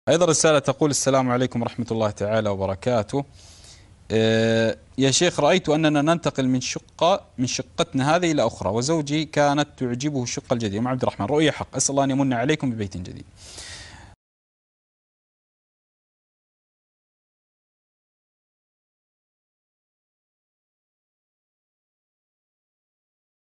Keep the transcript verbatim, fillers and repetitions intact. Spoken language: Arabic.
أيضا رسالة تقول: السلام عليكم ورحمة الله تعالى وبركاته. آه، يا شيخ، رأيت أننا ننتقل من شقة من شقتنا هذه إلى أخرى، وزوجي كانت تعجبه الشقة الجديدة. مع عبد الرحمن، رؤية حق، أسأل الله أن يمن عليكم ببيت جديد.